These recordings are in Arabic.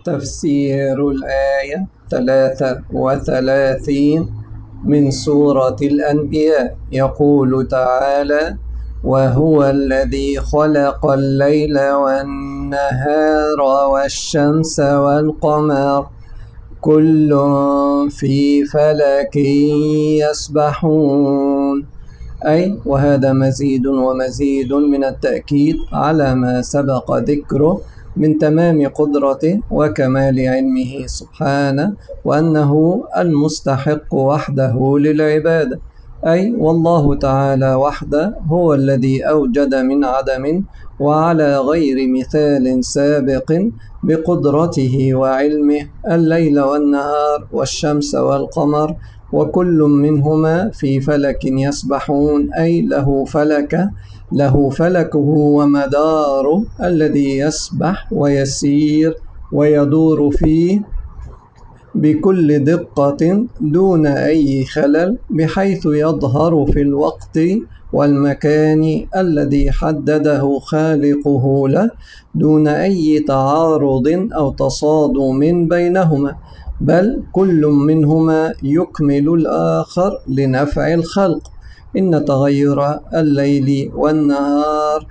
تفسير الآية 33 من سورة الأنبياء. يقول تعالى: وهو الذي خلق الليل والنهار والشمس والقمر كل في فلك يسبحون. أي وهذا مزيد ومزيد من التأكيد على ما سبق ذكره من تمام قدرته وكمال علمه سبحانه، وأنه المستحق وحده للعبادة. أي والله تعالى وحده هو الذي أوجد من عدم وعلى غير مثال سابق بقدرته وعلمه الليل والنهار والشمس والقمر، وكل منهما في فلك يسبحون. أي له فلكه ومداره الذي يسبح ويسير ويدور فيه بكل دقة دون أي خلل، بحيث يظهر في الوقت والمكان الذي حدده خالقه له دون أي تعارض أو تصادم بينهما، بل كل منهما يكمل الآخر لنفع الخلق. إن تغير الليل والنهار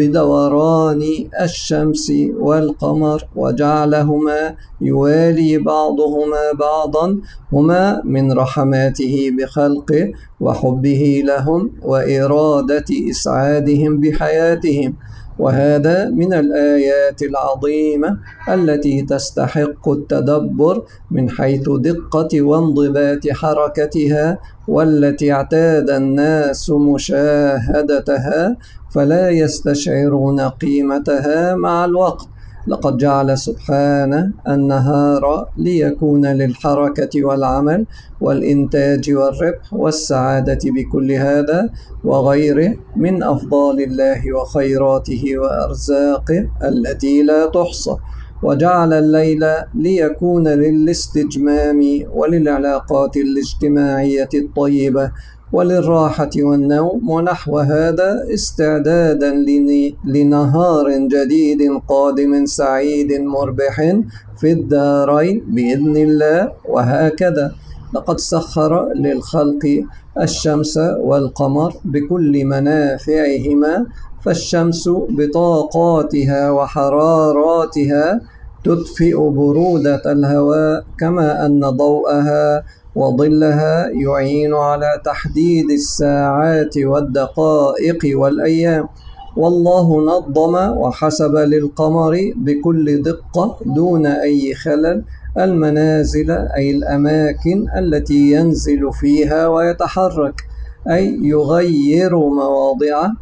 بدوران الشمس والقمر وجعلهما يوالي بعضهما بعضا هما من رحماته بخلقه وحبه لهم وإرادة إسعادهم بحياتهم. وهذا من الآيات العظيمة التي تستحق التدبر من حيث دقة وانضباط حركتها، والتي اعتاد الناس مشاهدتها فلا يستشعرون قيمتها مع الوقت. لقد جعل سبحانه النهار ليكون للحركة والعمل والإنتاج والربح والسعادة بكل هذا وغيره من أفضال الله وخيراته وأرزاقه التي لا تحصى، وجعل الليل ليكون للاستجمام وللعلاقات الاجتماعية الطيبة وللراحة والنوم ونحو هذا، استعدادا لنهار جديد قادم سعيد مربح في الدارين بإذن الله. وهكذا لقد سخر للخلق الشمس والقمر بكل منافعهما، فالشمس بطاقاتها وحراراتها تدفئ برودة الهواء، كما أن ضوءها وظلها يعين على تحديد الساعات والدقائق والأيام. والله نظم وحسب للقمر بكل دقة دون أي خلل المنازل، أي الأماكن التي ينزل فيها ويتحرك، أي يغير مواضعه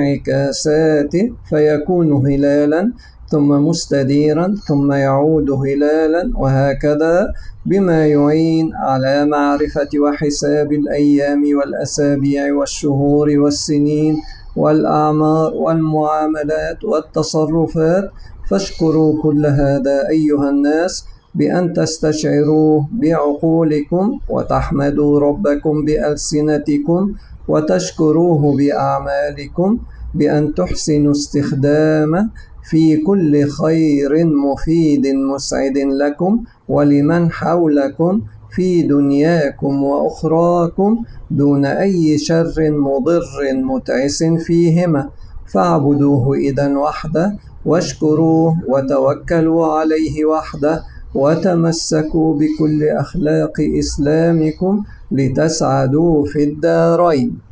وانعكاساته فيكون هلالا ثم مستديرا ثم يعود هلالا، وهكذا بما يعين على معرفة وحساب الأيام والأسابيع والشهور والسنين والأعمار والمعاملات والتصرفات. فاشكروا كل هذا أيها الناس بأن تستشعروه بعقولكم وتحمدوا ربكم بألسنتكم وتشكروه بأعمالكم، بأن تحسنوا استخدامه في كل خير مفيد مسعد لكم ولمن حولكم في دنياكم وأخراكم دون أي شر مضر متعس فيهما. فاعبدوه إذن وحده واشكروه وتوكلوا عليه وحده وتمسكوا بكل أخلاق إسلامكم لتسعدوا في الدارين.